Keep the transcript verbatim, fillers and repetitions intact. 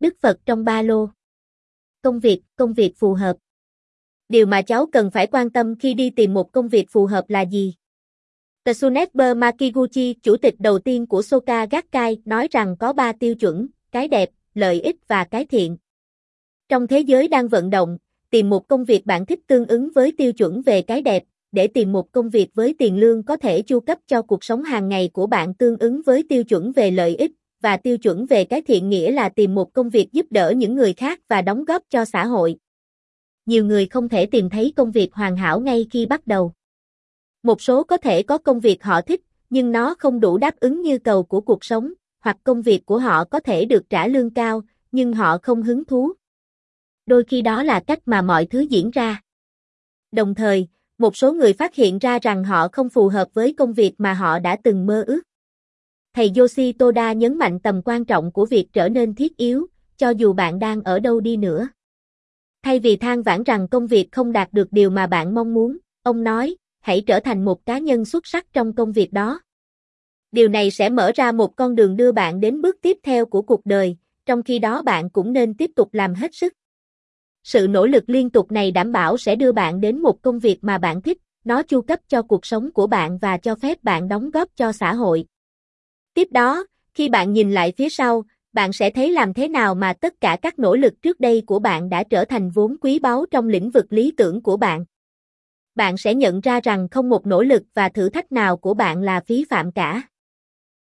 Đức Phật trong ba lô. Công việc, công việc phù hợp. Điều mà cháu cần phải quan tâm khi đi tìm một công việc phù hợp là gì? Tsuneiber Makiguchi, chủ tịch đầu tiên của Soka Gakkai, nói rằng có ba tiêu chuẩn: cái đẹp, lợi ích và cái thiện. Trong thế giới đang vận động, tìm một công việc bạn thích tương ứng với tiêu chuẩn về cái đẹp, để tìm một công việc với tiền lương có thể chu cấp cho cuộc sống hàng ngày của bạn tương ứng với tiêu chuẩn về lợi ích, và tiêu chuẩn về cái thiện nghĩa là tìm một công việc giúp đỡ những người khác và đóng góp cho xã hội. Nhiều người không thể tìm thấy công việc hoàn hảo ngay khi bắt đầu. Một số có thể có công việc họ thích, nhưng nó không đủ đáp ứng nhu cầu của cuộc sống, hoặc công việc của họ có thể được trả lương cao, nhưng họ không hứng thú. Đôi khi đó là cách mà mọi thứ diễn ra. Đồng thời, một số người phát hiện ra rằng họ không phù hợp với công việc mà họ đã từng mơ ước. Thầy Yoshi Toda nhấn mạnh tầm quan trọng của việc trở nên thiết yếu, cho dù bạn đang ở đâu đi nữa. Thay vì than vãn rằng công việc không đạt được điều mà bạn mong muốn, ông nói, hãy trở thành một cá nhân xuất sắc trong công việc đó. Điều này sẽ mở ra một con đường đưa bạn đến bước tiếp theo của cuộc đời, trong khi đó bạn cũng nên tiếp tục làm hết sức. Sự nỗ lực liên tục này đảm bảo sẽ đưa bạn đến một công việc mà bạn thích, nó chu cấp cho cuộc sống của bạn và cho phép bạn đóng góp cho xã hội. Tiếp đó, khi bạn nhìn lại phía sau, bạn sẽ thấy làm thế nào mà tất cả các nỗ lực trước đây của bạn đã trở thành vốn quý báu trong lĩnh vực lý tưởng của bạn. Bạn sẽ nhận ra rằng không một nỗ lực và thử thách nào của bạn là phí phạm cả.